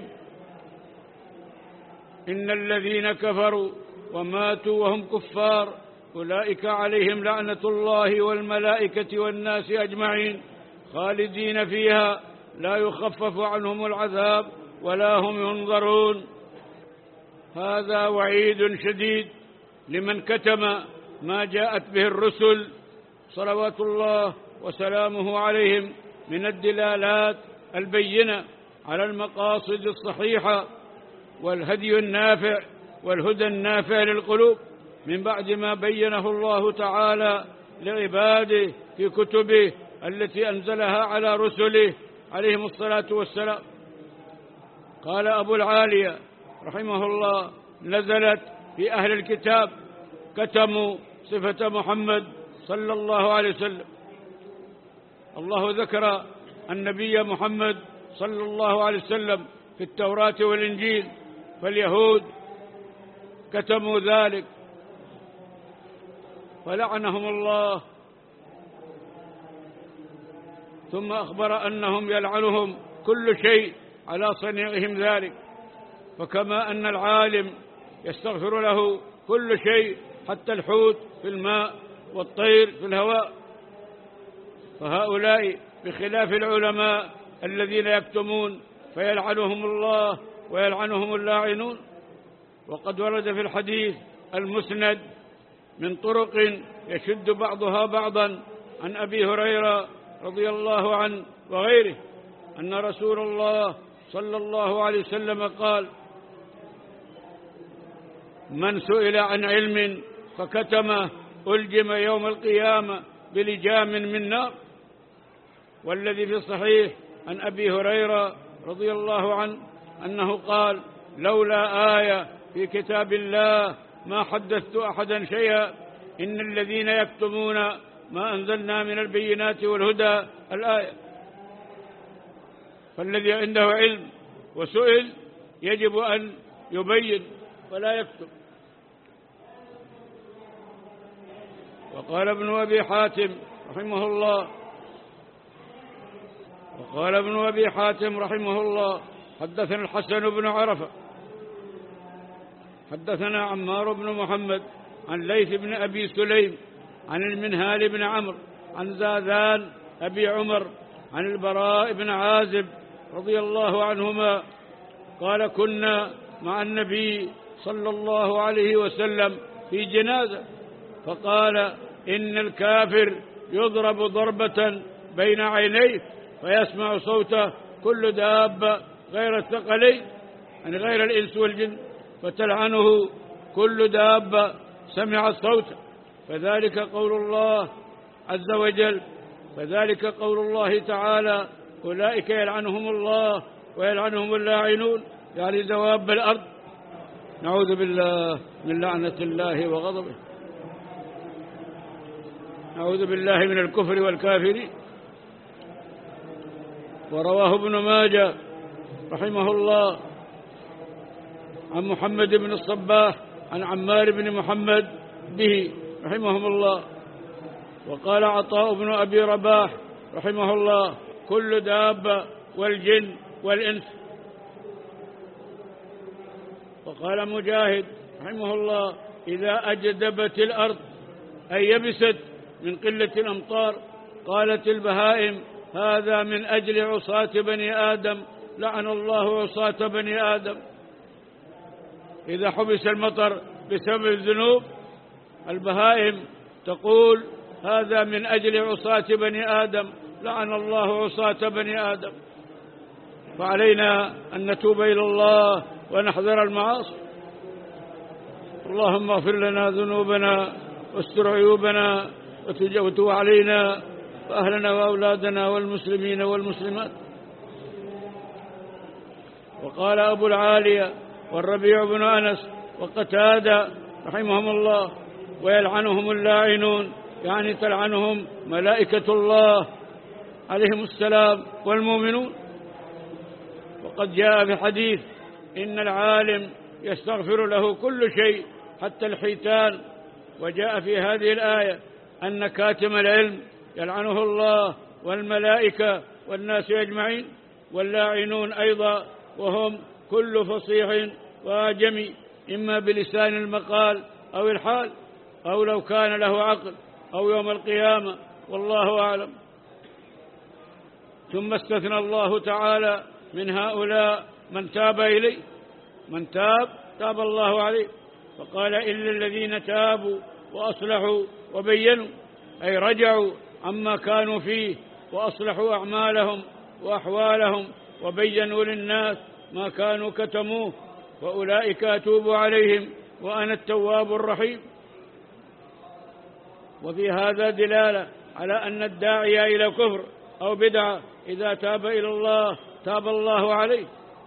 إن الذين كفروا وماتوا وهم كفار أولئك عليهم لعنة الله والملائكة والناس أجمعين خالدين فيها لا يخفف عنهم العذاب ولا هم ينظرون. هذا وعيد شديد لمن كتم ما جاءت به الرسل صلوات الله وسلامه عليهم من الدلالات البينة على المقاصد الصحيحة والهدي النافع والهدى النافع للقلوب من بعد ما بينه الله تعالى لعباده في كتبه التي أنزلها على رسله عليهم الصلاة والسلام. قال أبو العالية رحمه الله: نزلت في أهل الكتاب كتموا صفة محمد صلى الله عليه وسلم. الله ذكر النبي محمد صلى الله عليه وسلم في التوراة والإنجيل، فاليهود كتموا ذلك فلعنهم الله، ثم أخبر أنهم يلعنهم كل شيء على صنيعهم ذلك، فكما أن العالم يستغفر له كل شيء حتى الحوت في الماء والطير في الهواء، فهؤلاء بخلاف العلماء الذين يكتمون فيلعنهم الله ويلعنهم اللاعنون. وقد ورد في الحديث المسند من طرق يشد بعضها بعضا عن أبي هريرة رضي الله عنه وغيره أن رسول الله صلى الله عليه وسلم قال: من سئل عن علم فكتمه ألجم يوم القيامة بلجام من نار. والذي في الصحيح عن أبي هريرة رضي الله عنه أنه قال: لولا آية في كتاب الله ما حدثت أحدا شيئا إن الذين يكتمون ما أنزلنا من البينات والهدى الآية. فالذي عنده علم وسئل يجب أن يبين ولا يكتم. وقال ابن أبي حاتم رحمه الله وقال ابن أبي حاتم رحمه الله حدثنا الحسن بن عرفة حدثنا عمار بن محمد عن ليث بن أبي سليم عن المنهال بن عمرو عن زاذان أبي عمر عن البراء بن عازب رضي الله عنهما قال: كنا مع النبي صلى الله عليه وسلم في جنازة فقال: إن الكافر يضرب ضربة بين عينيه فيسمع صوته كل دابة غير الثقلين، يعني غير الإنس والجن، فتلعنه كل دابة سمع الصوت. فذلك قول الله عز وجل فذلك قول الله تعالى: أولئك يلعنهم الله ويلعنهم اللاعنون، يعني دواب الأرض. نعوذ بالله من لعنة الله وغضبه، نعوذ بالله من الكفر والكافرين. ورواه ابن ماجه رحمه الله عن محمد بن الصباح عن عمار بن محمد به رحمهم الله. وقال عطاء بن أبي رباح رحمه الله: كل دابة والجن والإنس. وقال مجاهد رحمه الله: إذا أجدبت الأرض أي يبست من قلة الأمطار قالت البهائم: هذا من أجل عصاة بني آدم لعن الله عصاة بني آدم. إذا حبس المطر بسبب الذنوب البهائم تقول: هذا من أجل عصاة بني آدم لعن الله عصاة بني آدم. فعلينا أن نتوب إلى الله ونحذر المعاصي. اللهم اغفر لنا ذنوبنا واستر عيوبنا وتب علينا وأهلنا وأولادنا والمسلمين والمسلمات. وقال أبو العالية والربيع بن أنس وقتادة رحمهم الله: ويلعنهم اللاعنون، يعني تلعنهم ملائكة الله عليهم السلام والمؤمنون. وقد جاء في حديث: إن العالم يستغفر له كل شيء حتى الحيتان. وجاء في هذه الآية أن كاتم العلم يلعنه الله والملائكة والناس أجمعين، واللاعنون أيضا وهم كل فصيح وآجمي، إما بلسان المقال أو الحال، أو لو كان له عقل، أو يوم القيامة، والله أعلم. ثم استثنى الله تعالى من هؤلاء من تاب إليه، من تاب تاب الله عليه، فقال: إلا الذين تابوا وأصلحوا وبينوا، أي رجعوا عما كانوا فيه وأصلحوا أعمالهم وأحوالهم وبينوا للناس ما كانوا كتموه، وأولئك أتوب عليهم وأنا التواب الرحيم. وفي هذا دلالة على أن الداعي إلى كفر أو بدعة إذا تاب إلى الله تاب الله عليه.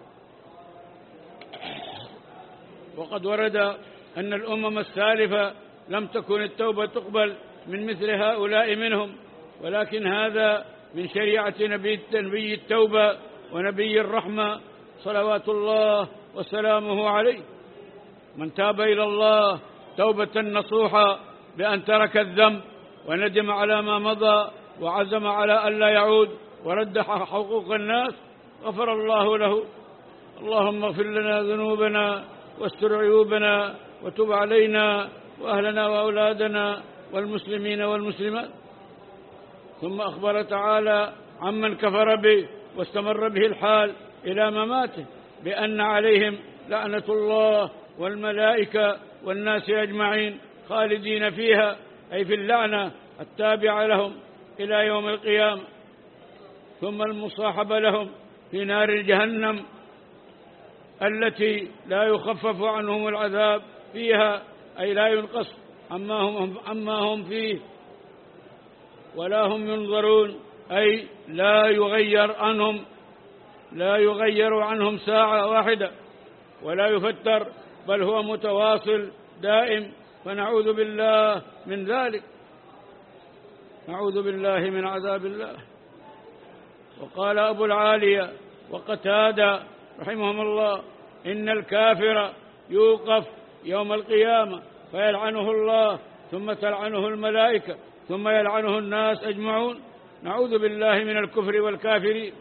وقد ورد أن الأمم السالفة لم تكن التوبة تقبل من مثل هؤلاء منهم، ولكن هذا من شريعة نبي نبي التوبة ونبي الرحمة صلوات الله وسلامه عليه. من تاب إلى الله توبة نصوحة بأن ترك الذنب وندم على ما مضى وعزم على ألا يعود ورد حقوق الناس غفر الله له. اللهم اغفر لنا ذنوبنا واستر عيوبنا وتب علينا وأهلنا وأولادنا والمسلمين والمسلمات. ثم أخبر تعالى عمن كفر به واستمر به الحال إلى مماته بأن عليهم لعنة الله والملائكة والناس أجمعين خالدين فيها، أي في اللعنة التابعة لهم إلى يوم القيامة. ثم المصاحبة لهم في نار جهنم التي لا يخفف عنهم العذاب فيها، أي لا ينقص عما هم, عما هم فيه، ولا هم ينظرون، أي لا يغير عنهم لا يغير عنهم ساعة واحدة ولا يفتر، بل هو متواصل دائم. فنعوذ بالله من ذلك، نعوذ بالله من عذاب الله. وقال أبو العالية وقتادة رحمهم الله: إن الكافر يوقف يوم القيامة فيلعنه الله، ثم تلعنه الملائكة، ثم يلعنه الناس أجمعون. نعوذ بالله من الكفر والكافرين.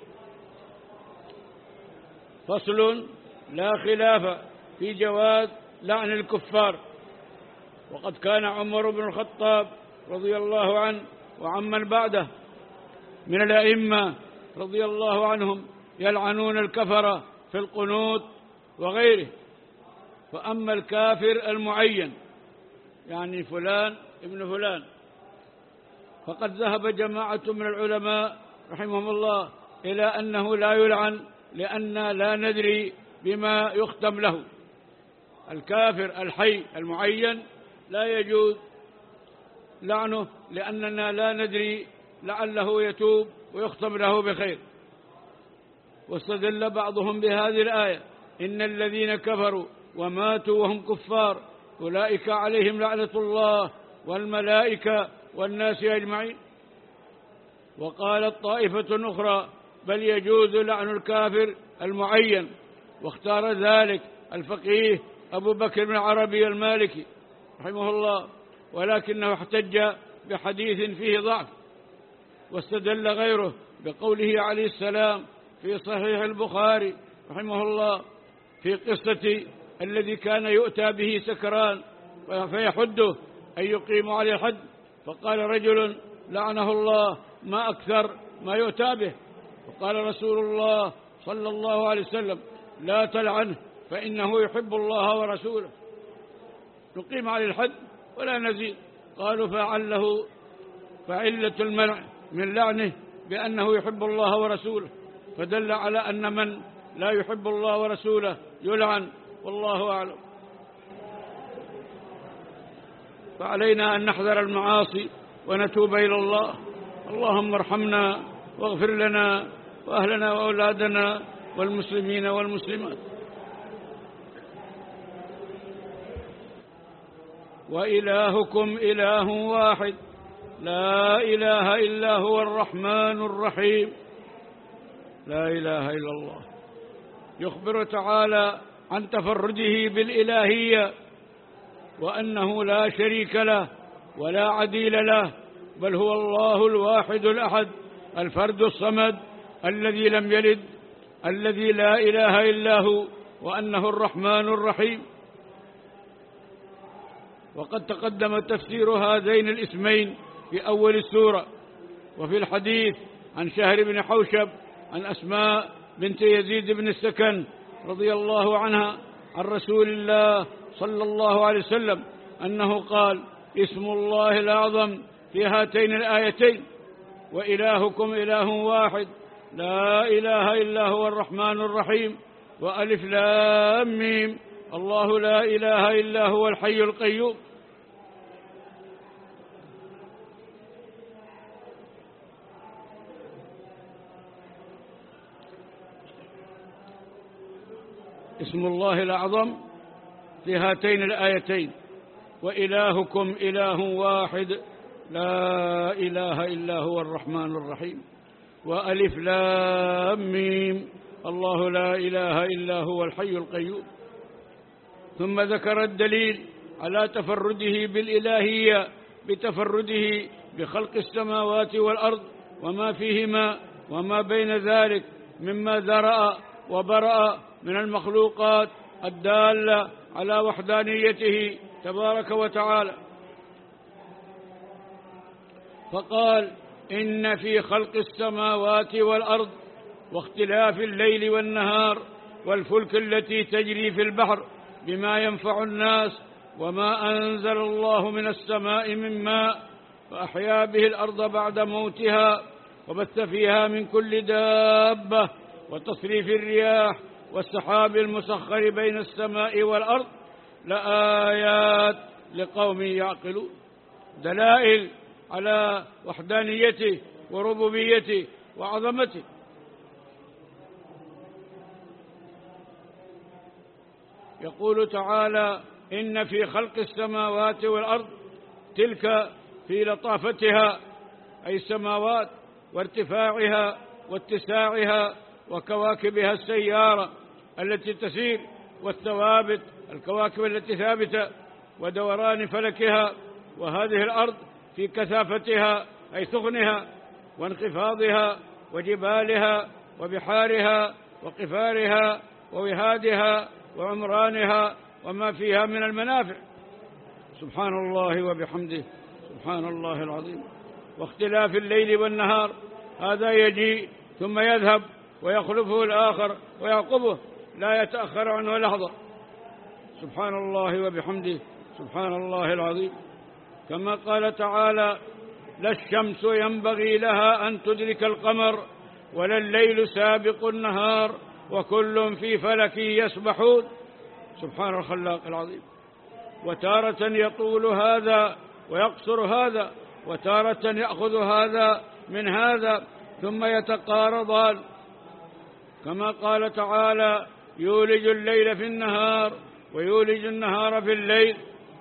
فصل: لا خلاف في جواز لعن الكفار. وقد كان عمر بن الخطاب رضي الله عنه وعمن بعده من الأئمة رضي الله عنهم يلعنون الكفر في القنوت وغيره. فأما الكافر المعين، يعني فلان ابن فلان، فقد ذهب جماعة من العلماء رحمهم الله إلى أنه لا يلعن، لأن لا ندري بما يختم له. الكافر الحي المعين لا يجوز لعنه، لأننا لا ندري لعله يتوب ويختم له بخير. واستدل بعضهم بهذه الآية: إن الذين كفروا وماتوا وهم كفار أولئك عليهم لعنة الله والملائكة والناس أجمعين. وقالت طائفة أخرى: بل يجوز لعن الكافر المعين، واختار ذلك الفقيه أبو بكر بن عربي المالكي رحمه الله، ولكنه احتج بحديث فيه ضعف. واستدل غيره بقوله عليه السلام في صحيح البخاري رحمه الله في قصة الذي كان يؤتى به سكران فيحده أن يقيم عليه الحد، فقال رجل لعنه الله: ما أكثر ما يؤتى به. وقال رسول الله صلى الله عليه وسلم: لا تلعنه فإنه يحب الله ورسوله. نقيم عليه الحد ولا نزيد. قالوا: فعله فعلة المنع من لعنه بأنه يحب الله ورسوله، فدل على أن من لا يحب الله ورسوله يلعن، والله أعلم. فعلينا أن نحذر المعاصي ونتوب إلى الله. اللهم ارحمنا واغفر لنا وأهلنا وأولادنا والمسلمين والمسلمات. وإلهكم إله واحد لا إله إلا هو الرحمن الرحيم. لا إله إلا الله. يخبر تعالى عن تفرده بالإلهية، وأنه لا شريك له ولا عديل له، بل هو الله الواحد الأحد الفرد الصمد الذي لم يلد، الذي لا إله إلا هو، وأنه الرحمن الرحيم. وقد تقدم تفسير هذين الاسمين في أول السورة. وفي الحديث عن شهر بن حوشب عن أسماء بنت يزيد بن السكن رضي الله عنها عن رسول الله صلى الله عليه وسلم أنه قال: اسم الله الأعظم في هاتين الآيتين: وإلهكم إله واحد لا إله إلا هو الرحمن الرحيم، وألف لام ميم، الله لا إله إلا هو الحي القيوم. اسم الله الأعظم في هاتين الآيتين: وإلهكم إله واحد لا إله إلا هو الرحمن الرحيم، وألف لام ميم، الله لا إله إلا هو الحي القيوم. ثم ذكر الدليل على تفرده بالإلهية بتفرده بخلق السماوات والأرض وما فيهما وما بين ذلك مما ذرأ وبرأ من المخلوقات الدالة على وحدانيته تبارك وتعالى. فقال: إن في خلق السماوات والأرض واختلاف الليل والنهار والفلك التي تجري في البحر بما ينفع الناس وما أنزل الله من السماء من ماء فأحيا به الأرض بعد موتها وبث فيها من كل دابة وتصريف الرياح والسحاب المسخر بين السماء والأرض لآيات لقوم يعقلون، دلائل على وحدانيته وربوبيته وعظمته. يقول تعالى: إن في خلق السماوات والأرض، تلك في لطافتها أي السماوات وارتفاعها واتساعها وكواكبها السيارة التي تسير، والثوابت الكواكب التي ثابتة ودوران فلكها، وهذه الأرض في كثافتها أي ثخنها وانخفاضها وجبالها وبحارها وقفارها ووهادها وعمرانها وما فيها من المنافع. سبحان الله وبحمده، سبحان الله العظيم. واختلاف الليل والنهار، هذا يجيء ثم يذهب ويخلفه الآخر ويعقبه، لا يتأخر عنه لحظة. سبحان الله وبحمده، سبحان الله العظيم. كما قال تعالى: لا الشمس ينبغي لها أن تدرك القمر ولا الليل سابق النهار وكل في فلك يسبحون. سبحان الخلاق العظيم. وتارة يطول هذا ويقصر هذا، وتارة يأخذ هذا من هذا ثم يتقارضان، كما قال تعالى: يولج الليل في النهار ويولج النهار في الليل،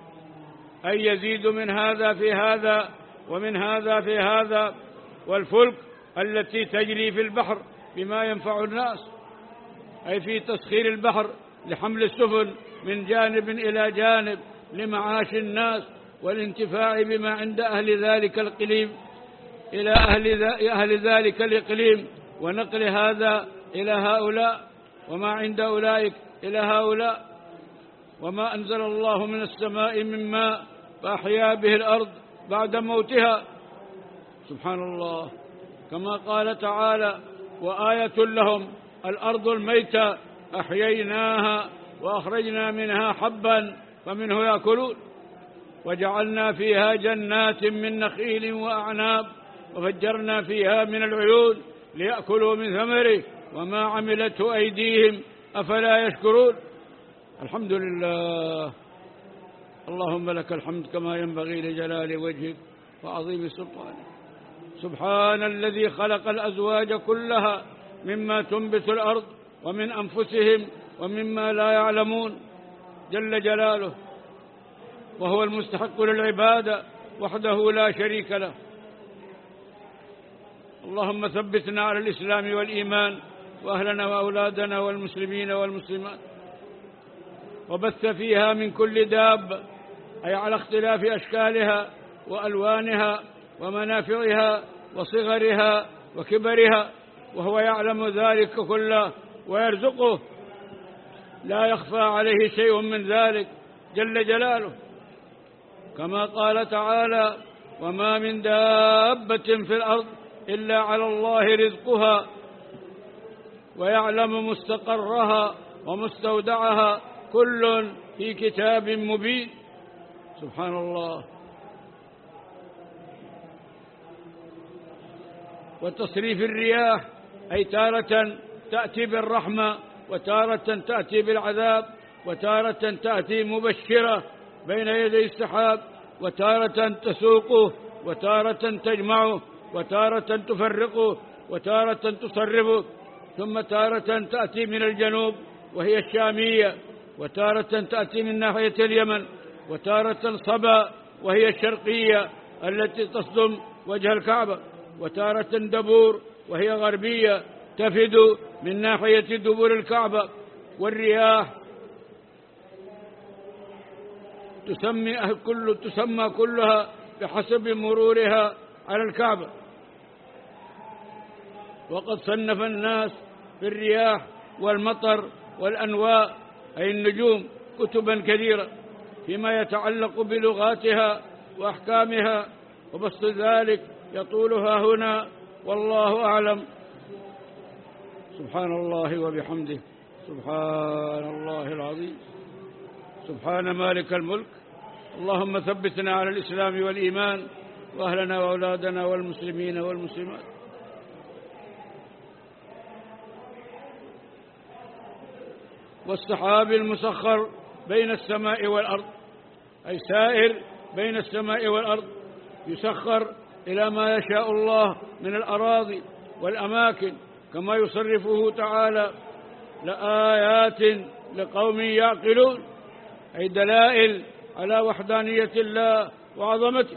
أي يزيد من هذا في هذا ومن هذا في هذا. والفلك التي تجري في البحر بما ينفع الناس، أي في تسخير البحر لحمل السفن من جانب إلى جانب لمعاش الناس والانتفاع بما عند أهل ذلك الإقليم إلى أهل, أهل ذلك الإقليم، ونقل هذا إلى هؤلاء وما عند أولئك إلى هؤلاء. وما أنزل الله من السماء من ماء فأحيا به الأرض بعد موتها. سبحان الله. كما قال تعالى: وآية لهم الأرض الميتة أحييناها وأخرجنا منها حبا فمنه يأكلون وجعلنا فيها جنات من نخيل وأعناب وفجرنا فيها من العيون ليأكلوا من ثمره وما عملته أيديهم أفلا يشكرون. الحمد لله. اللهم لك الحمد كما ينبغي لجلال وجهك وعظيم سلطانك. سبحان الذي خلق الأزواج كلها مما تنبت الأرض ومن أنفسهم ومما لا يعلمون جل جلاله، وهو المستحق للعبادة وحده لا شريك له. اللهم ثبتنا على الإسلام والإيمان وأهلنا وأولادنا والمسلمين والمسلمات. وبث فيها من كل دابة، أي على اختلاف أشكالها وألوانها ومنافعها وصغرها وكبرها، وهو يعلم ذلك كله ويرزقه، لا يخفى عليه شيء من ذلك جل جلاله. كما قال تعالى: وما من دابة في الأرض إلا على الله رزقها ويعلم مستقرها ومستودعها كل في كتاب مبين. سبحان الله. وتصريف الرياح، أي تارة تأتي بالرحمة وتارة تأتي بالعذاب، وتارة تأتي مبشرة بين يدي السحاب، وتارة تسوقه، وتارة تجمعه، وتارة تفرقه، وتارة تصرفه، ثم تارة تأتي من الجنوب وهي الشامية، وتارة تأتي من ناحية اليمن، وتارة صبا وهي الشرقية التي تصدم وجه الكعبة، وتارة دبور وهي غربية تفد من ناحية دبور الكعبة. والرياح تسمى, كل تسمى كلها بحسب مرورها على الكعبة. وقد صنف الناس في الرياح والمطر والأنواء أي النجوم كتبا كثيرة فيما يتعلق بلغاتها وأحكامها، وبسط ذلك يطولها هنا والله أعلم. سبحان الله وبحمده، سبحان الله العظيم. سبحان مالك الملك. اللهم ثبتنا على الإسلام والإيمان وأهلنا وأولادنا والمسلمين والمسلمات. والسحاب المسخر بين السماء والأرض، أي سائر بين السماء والأرض، يسخر إلى ما يشاء الله من الأراضي والأماكن كما يصرفه تعالى، لآيات لقوم يعقلون، أي دلائل على وحدانية الله وعظمته.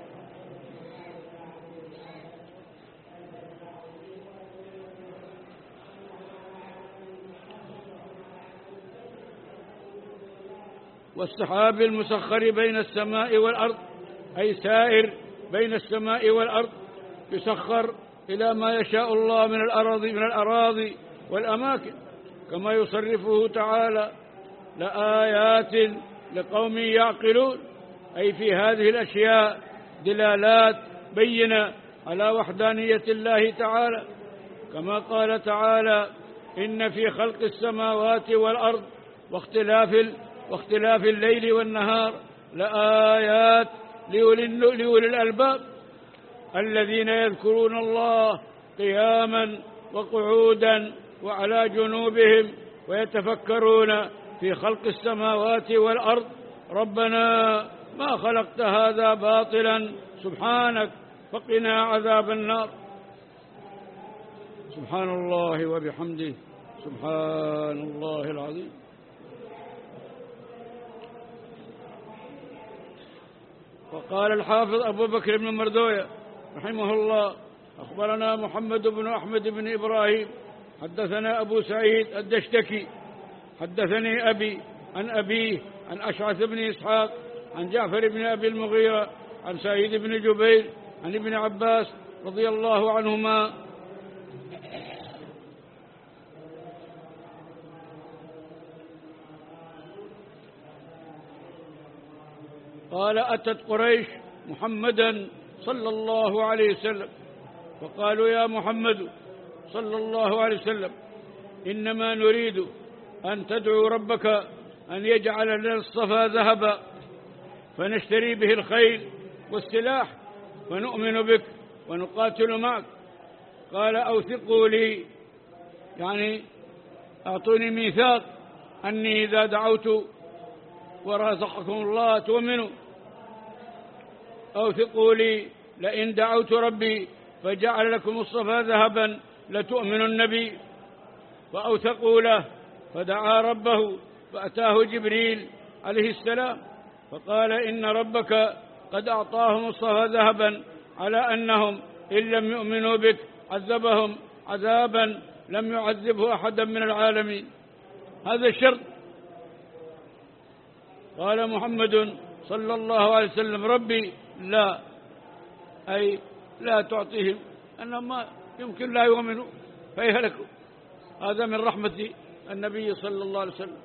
والسحاب المسخر بين السماء والأرض، أي سائر بين السماء والأرض، يسخر إلى ما يشاء الله من الأراضي من الأراضي والأماكن كما يصرفه تعالى، لآيات لقوم يعقلون، أي في هذه الأشياء دلالات بينة على وحدانية الله تعالى، كما قال تعالى: إن في خلق السماوات والأرض واختلاف واختلاف الليل والنهار لآيات لأولي الألباب الذين يذكرون الله قياما وقعودا وعلى جنوبهم ويتفكرون في خلق السماوات والأرض ربنا ما خلقت هذا باطلا سبحانك فقنا عذاب النار. سبحان الله وبحمده سبحان الله العظيم. وقال الحافظ أبو بكر بن مردوية رحمه الله: أخبرنا محمد بن أحمد بن إبراهيم حدثنا أبو سعيد الدشتكي حدثني أبي عن أبيه عن أشعث بن إسحاق عن جعفر بن أبي المغيرة عن سعيد بن جبير عن ابن عباس رضي الله عنهما قال: أتت قريش محمدا صلى الله عليه وسلم فقالوا: يا محمد صلى الله عليه وسلم، إنما نريد أن تدعو ربك أن يجعل لنا الصفا ذهبا فنشتري به الخيل والسلاح ونؤمن بك ونقاتل معك. قال: أوثقوا لي، يعني أعطوني ميثاق أني إذا دعوت ورزقكم الله تؤمنوا. أوثقوا لي لئن دعوت ربي فجعل لكم الصفا ذهبا لتؤمنن بي. فأوثقوا له فدعا ربه فأتاه جبريل عليه السلام فقال: إن ربك قد أعطاهم الصفا ذهبا على أنهم إن لم يؤمنوا بك عذبهم عذابا لم يعذبه أحدا من العالمين. هذا الشرط. قال محمد صلى الله عليه وسلم: ربي لا، أي لا تعطيهم، أنهم ما يمكن لا يؤمنوا فيهلكوا. هذا من رحمة النبي صلى الله عليه وسلم.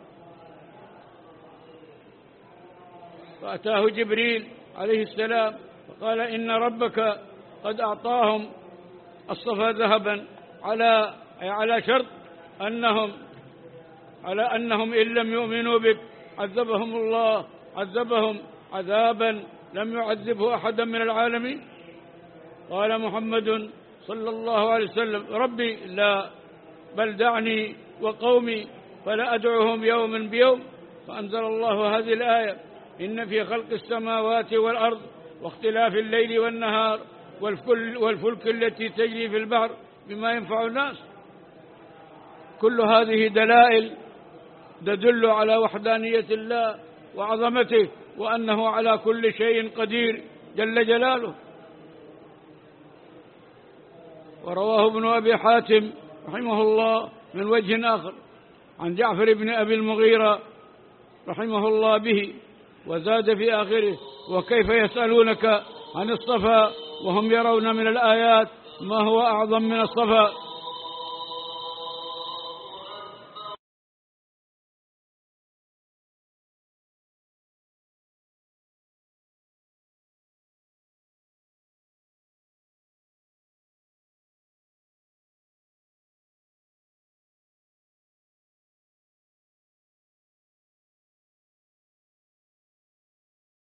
فأتاه جبريل عليه السلام فقال: إن ربك قد أعطاهم الصفا ذهبا على أي على شرط أنهم على أنهم إن لم يؤمنوا بك عذبهم الله عذبهم عذابا لم يعذبه أحدا من العالمين. قال محمد صلى الله عليه وسلم: ربي لا، بل دعني وقومي فلا أدعوهم يوما بيوم. فأنزل الله هذه الآية: إن في خلق السماوات والأرض واختلاف الليل والنهار والفلك التي تجري في البحر بما ينفع الناس. كل هذه دلائل تدل على وحدانية الله وعظمته وأنه على كل شيء قدير جل جلاله. ورواه ابن أبي حاتم رحمه الله من وجه آخر عن جعفر بن أبي المغيرة رحمه الله به، وزاد في آخره: وكيف يسألونك عن الصفا وهم يرون من الآيات ما هو أعظم من الصفا.